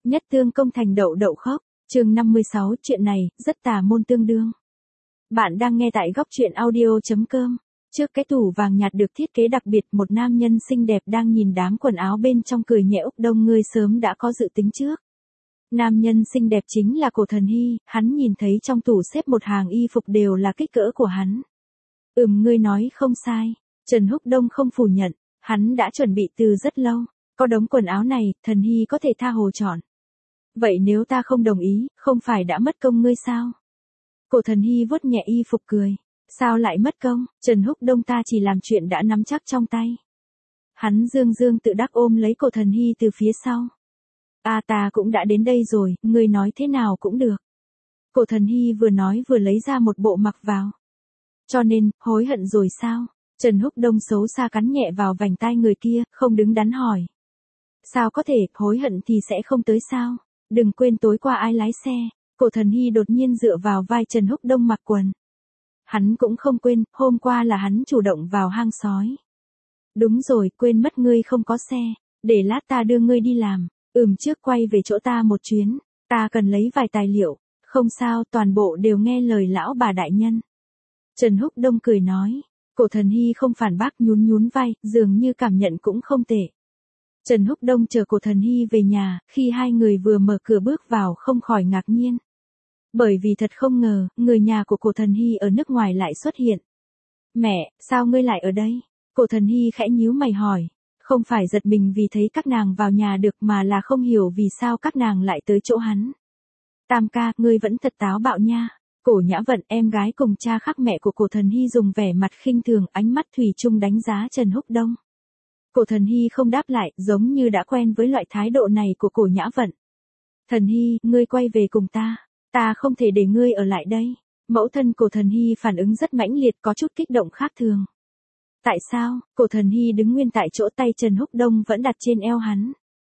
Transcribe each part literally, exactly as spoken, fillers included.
Nhất tương công thành đậu đậu khóc, chương năm mươi sáu, chuyện này, rất tà môn tương đương. Bạn đang nghe tại góc truyện audio.com. Trước cái tủ vàng nhạt được thiết kế đặc biệt, một nam nhân xinh đẹp đang nhìn đám quần áo bên trong cười nhẹ. Úc Đông, ngươi sớm đã có dự tính trước. Nam nhân xinh đẹp chính là Cổ Thần Hy, hắn nhìn thấy trong tủ xếp một hàng y phục đều là kích cỡ của hắn. Ừm, ngươi nói không sai. Trần Húc Đông không phủ nhận, hắn đã chuẩn bị từ rất lâu. Có đống quần áo này, Thần Hy có thể tha hồ chọn. Vậy nếu ta không đồng ý, không phải đã mất công ngươi sao? Cổ Thần Hy vuốt nhẹ y phục cười. Sao lại mất công, Trần Húc Đông ta chỉ làm chuyện đã nắm chắc trong tay. Hắn dương dương tự đắc ôm lấy Cổ Thần Hy từ phía sau. À, ta cũng đã đến đây rồi, ngươi nói thế nào cũng được. Cổ Thần Hy vừa nói vừa lấy ra một bộ mặc vào. Cho nên, hối hận rồi sao? Trần Húc Đông xấu xa cắn nhẹ vào vành tai người kia, không đứng đắn hỏi. Sao có thể, hối hận thì sẽ không tới sao? Đừng quên tối qua ai lái xe. Cổ Thần Hy đột nhiên dựa vào vai Trần Húc Đông mặc quần. Hắn cũng không quên, hôm qua là hắn chủ động vào hang sói. Đúng rồi, quên mất ngươi không có xe. Để lát ta đưa ngươi đi làm. Ừm, trước quay về chỗ ta một chuyến. Ta cần lấy vài tài liệu. Không sao, toàn bộ đều nghe lời lão bà đại nhân. Trần Húc Đông cười nói. Cổ Thần Hy không phản bác, nhún nhún vai, dường như cảm nhận cũng không tệ. Trần Húc Đông chờ Cổ Thần Hy về nhà, khi hai người vừa mở cửa bước vào không khỏi ngạc nhiên. Bởi vì thật không ngờ, người nhà của Cổ Thần Hy ở nước ngoài lại xuất hiện. Mẹ, sao ngươi lại ở đây? Cổ Thần Hy khẽ nhíu mày hỏi. Không phải giật mình vì thấy các nàng vào nhà được mà là không hiểu vì sao các nàng lại tới chỗ hắn. Tam ca, ngươi vẫn thật táo bạo nha. Cổ Nhã Vận, em gái cùng cha khác mẹ của Cổ Thần Hy dùng vẻ mặt khinh thường, ánh mắt thủy chung đánh giá Trần Húc Đông. Cổ Thần Hy không đáp lại, giống như đã quen với loại thái độ này của Cổ Nhã Vận. Thần Hy, ngươi quay về cùng ta. Ta không thể để ngươi ở lại đây. Mẫu thân Cổ Thần Hy phản ứng rất mãnh liệt, có chút kích động khác thường. Tại sao? Cổ Thần Hy đứng nguyên tại chỗ, tay Trần Húc Đông vẫn đặt trên eo hắn.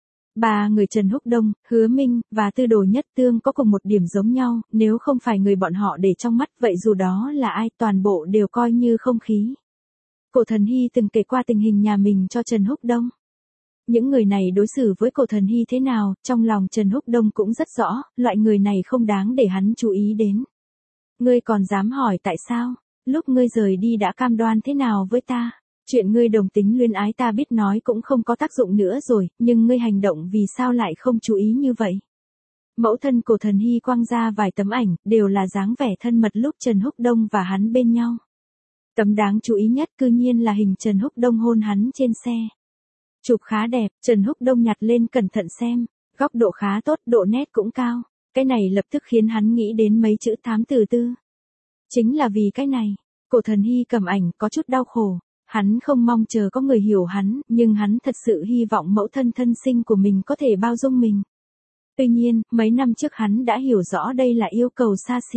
Ba người Trần Húc Đông, Hứa Minh, và Tư Đồ Nhất Tương có cùng một điểm giống nhau, nếu không phải người bọn họ để trong mắt, vậy dù đó là ai, toàn bộ đều coi như không khí. Cổ Thần Hy từng kể qua tình hình nhà mình cho Trần Húc Đông. Những người này đối xử với Cổ Thần Hy thế nào, trong lòng Trần Húc Đông cũng rất rõ, loại người này không đáng để hắn chú ý đến. Ngươi còn dám hỏi tại sao? Lúc ngươi rời đi đã cam đoan thế nào với ta? Chuyện ngươi đồng tính luyến ái ta biết nói cũng không có tác dụng nữa rồi, nhưng ngươi hành động vì sao lại không chú ý như vậy? Mẫu thân Cổ Thần Hy quăng ra vài tấm ảnh, đều là dáng vẻ thân mật lúc Trần Húc Đông và hắn bên nhau. Tấm đáng chú ý nhất cư nhiên là hình Trần Húc Đông hôn hắn trên xe. Chụp khá đẹp, Trần Húc Đông nhặt lên cẩn thận xem, góc độ khá tốt, độ nét cũng cao. Cái này lập tức khiến hắn nghĩ đến mấy chữ thám tử tư. Chính là vì cái này, Cổ Thần Hy cầm ảnh có chút đau khổ. Hắn không mong chờ có người hiểu hắn, nhưng hắn thật sự hy vọng mẫu thân thân sinh của mình có thể bao dung mình. Tuy nhiên, mấy năm trước hắn đã hiểu rõ đây là yêu cầu xa xỉ.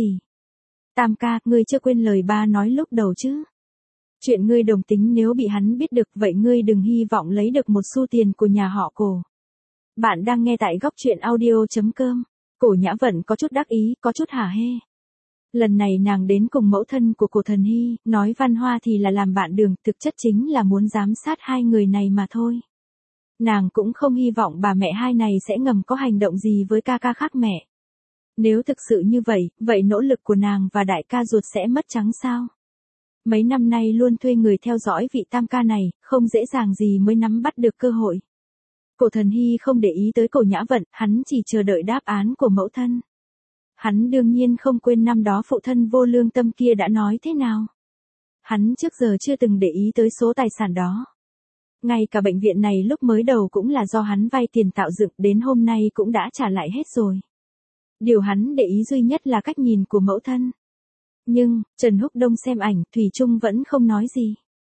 Tam ca, ngươi chưa quên lời ba nói lúc đầu chứ? Chuyện ngươi đồng tính nếu bị hắn biết được, vậy ngươi đừng hy vọng lấy được một xu tiền của nhà họ Cổ. Bạn đang nghe tại góc truyện audio.com. Cổ Nhã Vận có chút đắc ý, có chút hả hê. Lần này nàng đến cùng mẫu thân của Cổ Thần Hy, nói văn hoa thì là làm bạn đường, thực chất chính là muốn giám sát hai người này mà thôi. Nàng cũng không hy vọng bà mẹ hai này sẽ ngầm có hành động gì với ca ca khác mẹ. Nếu thực sự như vậy, vậy nỗ lực của nàng và đại ca ruột sẽ mất trắng sao? Mấy năm nay luôn thuê người theo dõi vị tam ca này, không dễ dàng gì mới nắm bắt được cơ hội. Cổ Thần Hy không để ý tới Cổ Nhã Vận, hắn chỉ chờ đợi đáp án của mẫu thân. Hắn đương nhiên không quên năm đó phụ thân vô lương tâm kia đã nói thế nào. Hắn trước giờ chưa từng để ý tới số tài sản đó. Ngay cả bệnh viện này lúc mới đầu cũng là do hắn vay tiền tạo dựng, đến hôm nay cũng đã trả lại hết rồi. Điều hắn để ý duy nhất là cách nhìn của mẫu thân. Nhưng, Trần Húc Đông xem ảnh, thủy chung vẫn không nói gì.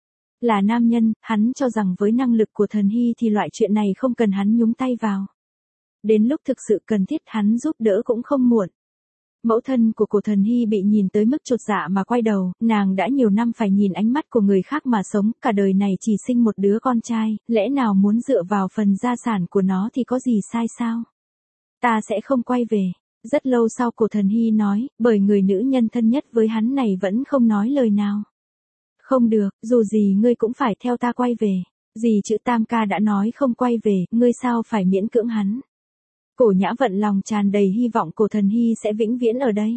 Là nam nhân, hắn cho rằng với năng lực của Thần Hy thì loại chuyện này không cần hắn nhúng tay vào. Đến lúc thực sự cần thiết hắn giúp đỡ cũng không muộn. Mẫu thân của Cổ Thần Hy bị nhìn tới mức chột dạ mà quay đầu, nàng đã nhiều năm phải nhìn ánh mắt của người khác mà sống, cả đời này chỉ sinh một đứa con trai, lẽ nào muốn dựa vào phần gia sản của nó thì có gì sai sao? Ta sẽ không quay về. Rất lâu sau Cổ Thần Hy nói, bởi người nữ nhân thân nhất với hắn này vẫn không nói lời nào. Không được, dù gì ngươi cũng phải theo ta quay về. Dì chữ Tam ca đã nói không quay về, ngươi sao phải miễn cưỡng hắn? Cổ Nhã Vận lòng tràn đầy hy vọng Cổ Thần Hy sẽ vĩnh viễn ở đây.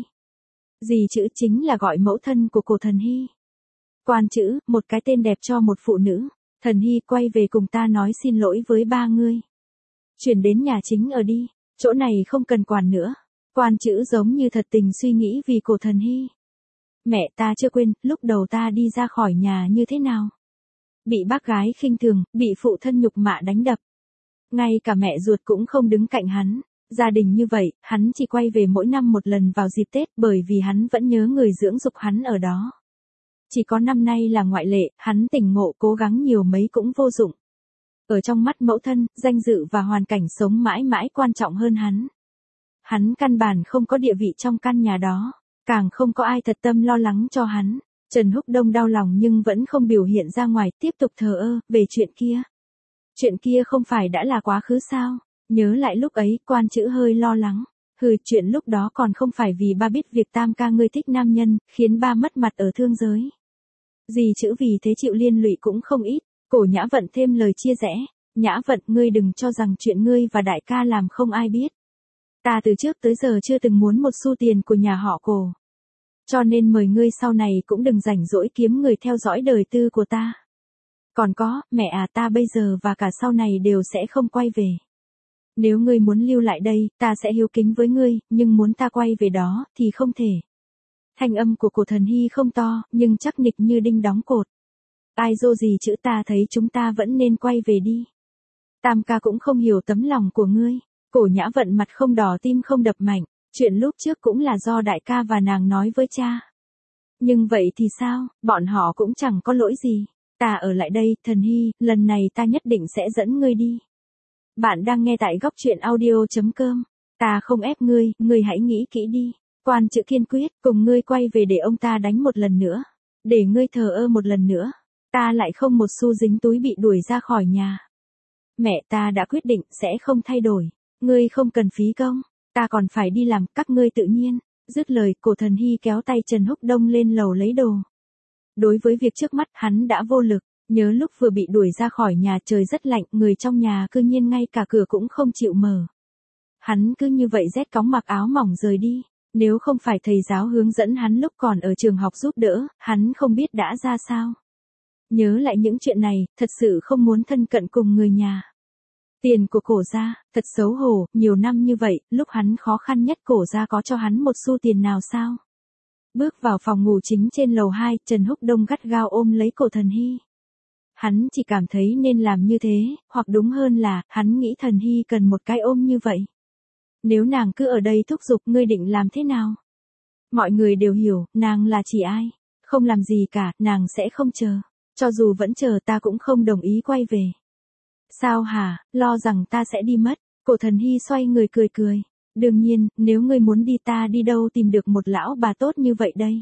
Dì chữ chính là gọi mẫu thân của Cổ Thần Hy. Quan chữ, một cái tên đẹp cho một phụ nữ. Thần Hy quay về cùng ta nói xin lỗi với ba ngươi. Chuyển đến nhà chính ở đi, chỗ này không cần quản nữa. Quan chữ giống như thật tình suy nghĩ vì Cổ Thần Hy. Mẹ ta chưa quên, lúc đầu ta đi ra khỏi nhà như thế nào. Bị bác gái khinh thường, bị phụ thân nhục mạ đánh đập. Ngay cả mẹ ruột cũng không đứng cạnh hắn. Gia đình như vậy, hắn chỉ quay về mỗi năm một lần vào dịp Tết bởi vì hắn vẫn nhớ người dưỡng dục hắn ở đó. Chỉ có năm nay là ngoại lệ, hắn tỉnh ngộ cố gắng nhiều mấy cũng vô dụng. Ở trong mắt mẫu thân, danh dự và hoàn cảnh sống mãi mãi quan trọng hơn hắn. Hắn căn bản không có địa vị trong căn nhà đó, càng không có ai thật tâm lo lắng cho hắn. Trần Húc Đông đau lòng nhưng vẫn không biểu hiện ra ngoài, tiếp tục thờ ơ, về chuyện kia. Chuyện kia không phải đã là quá khứ sao? Nhớ lại lúc ấy, quan chữ hơi lo lắng. Hừ, chuyện lúc đó còn không phải vì ba biết việc tam ca ngươi thích nam nhân, khiến ba mất mặt ở thương giới. Dì chữ vì thế chịu liên lụy cũng không ít. Cổ Nhã Vận thêm lời chia rẽ. Nhã Vận, ngươi đừng cho rằng chuyện ngươi và đại ca làm không ai biết. Ta từ trước tới giờ chưa từng muốn một xu tiền của nhà họ Cổ. Cho nên mời ngươi sau này cũng đừng rảnh rỗi kiếm người theo dõi đời tư của ta. Còn có, mẹ à, ta bây giờ và cả sau này đều sẽ không quay về. Nếu ngươi muốn lưu lại đây, ta sẽ hiếu kính với ngươi, nhưng muốn ta quay về đó, thì không thể. Thanh âm của Cổ Thần Hy không to, nhưng chắc nịch như đinh đóng cột. Ai dô gì chữ, ta thấy chúng ta vẫn nên quay về đi. Tam ca cũng không hiểu tấm lòng của ngươi. Cổ Nhã Vận mặt không đỏ tim không đập mạnh. Chuyện lúc trước cũng là do đại ca và nàng nói với cha. Nhưng vậy thì sao, bọn họ cũng chẳng có lỗi gì. Ta ở lại đây, Thần Hy, lần này ta nhất định sẽ dẫn ngươi đi. Bạn đang nghe tại góc truyện audio.com. Ta không ép ngươi, ngươi hãy nghĩ kỹ đi. Quan chữ kiên quyết, cùng ngươi quay về để ông ta đánh một lần nữa. Để ngươi thờ ơ một lần nữa. Ta lại không một xu dính túi bị đuổi ra khỏi nhà. Mẹ ta đã quyết định sẽ không thay đổi. Ngươi không cần phí công. Ta còn phải đi làm, các ngươi tự nhiên. Dứt lời, Cổ Thần Hy kéo tay Trần Húc Đông lên lầu lấy đồ. Đối với việc trước mắt hắn đã vô lực. Nhớ lúc vừa bị đuổi ra khỏi nhà trời rất lạnh, người trong nhà cư nhiên ngay cả cửa cũng không chịu mở. Hắn cứ như vậy rét cóng mặc áo mỏng rời đi. Nếu không phải thầy giáo hướng dẫn hắn lúc còn ở trường học giúp đỡ, hắn không biết đã ra sao. Nhớ lại những chuyện này, thật sự không muốn thân cận cùng người nhà. Tiền của Cổ gia, thật xấu hổ, nhiều năm như vậy, lúc hắn khó khăn nhất Cổ gia có cho hắn một xu tiền nào sao? Bước vào phòng ngủ chính trên lầu hai, Trần Húc Đông gắt gao ôm lấy Cổ Thần Hy. Hắn chỉ cảm thấy nên làm như thế, hoặc đúng hơn là, hắn nghĩ Thần Hy cần một cái ôm như vậy. Nếu nàng cứ ở đây thúc giục, ngươi định làm thế nào? Mọi người đều hiểu, nàng là chỉ ai? Không làm gì cả, nàng sẽ không chờ. Cho dù vẫn chờ ta cũng không đồng ý quay về. Sao hả, lo rằng ta sẽ đi mất. Cổ Thần Hy xoay người cười cười. Đương nhiên, nếu ngươi muốn đi ta đi đâu tìm được một lão bà tốt như vậy đây.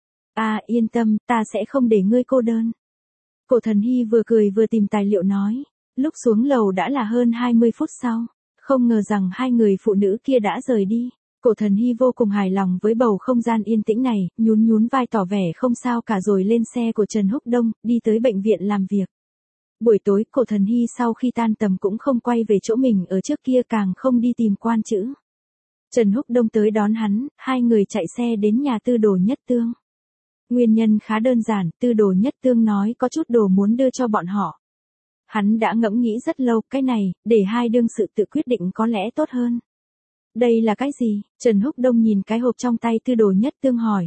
À yên tâm, ta sẽ không để ngươi cô đơn. Cổ Thần Hy vừa cười vừa tìm tài liệu nói. Lúc xuống lầu đã là hơn hai mươi phút sau. Không ngờ rằng hai người phụ nữ kia đã rời đi. Cổ Thần Hy vô cùng hài lòng với bầu không gian yên tĩnh này, nhún nhún vai tỏ vẻ không sao cả rồi lên xe của Trần Húc Đông, đi tới bệnh viện làm việc. Buổi tối, Cổ Thần Hy sau khi tan tầm cũng không quay về chỗ mình ở trước kia, càng không đi tìm quan chữ. Trần Húc Đông tới đón hắn, hai người chạy xe đến nhà Tư Đồ Nhất Tương. Nguyên nhân khá đơn giản, Tư Đồ Nhất Tương nói có chút đồ muốn đưa cho bọn họ. Hắn đã ngẫm nghĩ rất lâu, cái này, để hai đương sự tự quyết định có lẽ tốt hơn. Đây là cái gì? Trần Húc Đông nhìn cái hộp trong tay Tư Đồ Nhất Tương hỏi.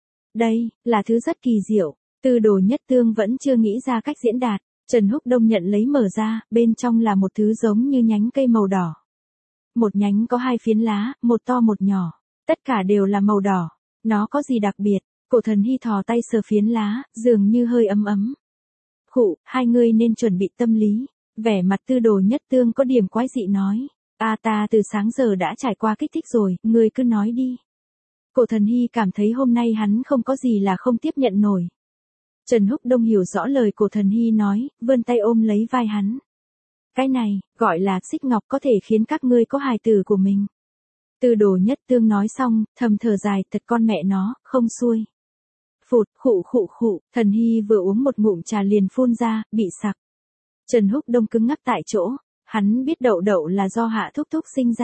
Đây, là thứ rất kỳ diệu. Tư Đồ Nhất Tương vẫn chưa nghĩ ra cách diễn đạt. Trần Húc Đông nhận lấy mở ra, bên trong là một thứ giống như nhánh cây màu đỏ. Một nhánh có hai phiến lá, một to một nhỏ. Tất cả đều là màu đỏ. Nó có gì đặc biệt? Cổ Thần Hy thò tay sờ phiến lá, dường như hơi ấm ấm. Khụ, hai người nên chuẩn bị tâm lý. Vẻ mặt Tư Đồ Nhất Tương có điểm quái dị nói. À ta từ sáng giờ đã trải qua kích thích rồi, ngươi cứ nói đi. Cổ Thần Hy cảm thấy hôm nay hắn không có gì là không tiếp nhận nổi. Trần Húc Đông hiểu rõ lời Cổ Thần Hy nói, vươn tay ôm lấy vai hắn. Cái này, gọi là xích ngọc có thể khiến các ngươi có hài tử của mình. Tư Đồ Nhất Tương nói xong, thầm thở dài, thật con mẹ nó, không xuôi. Phụt, khụ khụ khụ, Thần Hy vừa uống một ngụm trà liền phun ra, bị sặc. Trần Húc Đông cứng ngắc tại chỗ, hắn biết đậu đậu là do Hạ Thúc Thúc sinh ra.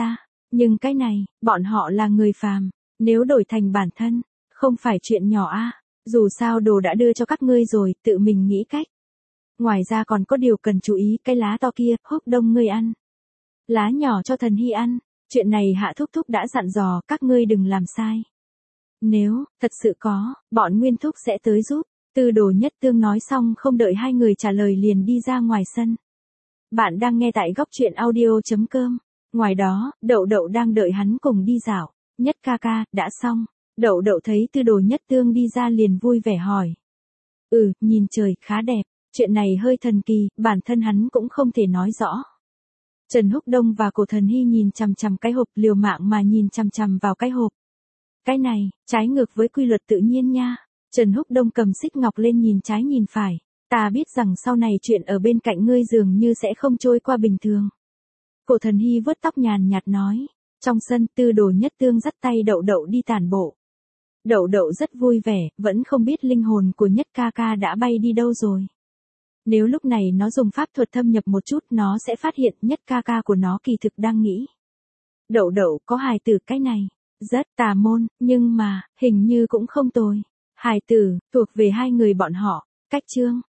Nhưng cái này, bọn họ là người phàm, nếu đổi thành bản thân, không phải chuyện nhỏ a. Dù sao đồ đã đưa cho các ngươi rồi, tự mình nghĩ cách. Ngoài ra còn có điều cần chú ý, cái lá to kia, Húc Đông ngươi ăn. Lá nhỏ cho Thần Hy ăn, chuyện này Hạ Thúc Thúc đã dặn dò, các ngươi đừng làm sai. Nếu, thật sự có, bọn Nguyên Thúc sẽ tới giúp. Tư Đồ Nhất Tương nói xong không đợi hai người trả lời liền đi ra ngoài sân. Bạn đang nghe tại góc truyện audio.com. Ngoài đó, Đậu Đậu đang đợi hắn cùng đi dạo. Nhất ca ca, đã xong. Đậu Đậu thấy Tư Đồ Nhất Tương đi ra liền vui vẻ hỏi. Ừ, nhìn trời, khá đẹp. Chuyện này hơi thần kỳ, bản thân hắn cũng không thể nói rõ. Trần Húc Đông và Cổ Thần Hy nhìn chằm chằm cái hộp, liều mạng mà nhìn chằm chằm vào cái hộp. Cái này, trái ngược với quy luật tự nhiên nha. Trần Húc Đông cầm xích ngọc lên nhìn trái nhìn phải. Ta biết rằng sau này chuyện ở bên cạnh ngươi dường như sẽ không trôi qua bình thường. Cổ Thần Hy vuốt tóc nhàn nhạt nói. Trong sân, Tư Đồ Nhất Tương dắt tay Đậu Đậu đi tản bộ. Đậu Đậu rất vui vẻ, vẫn không biết linh hồn của Nhất ca ca đã bay đi đâu rồi. Nếu lúc này nó dùng pháp thuật thâm nhập một chút, nó sẽ phát hiện Nhất ca ca của nó kỳ thực đang nghĩ. Đậu Đậu có hài tử, cái này rất tà môn, nhưng mà, hình như cũng không tồi. Hài tử, thuộc về hai người bọn họ. Cách chương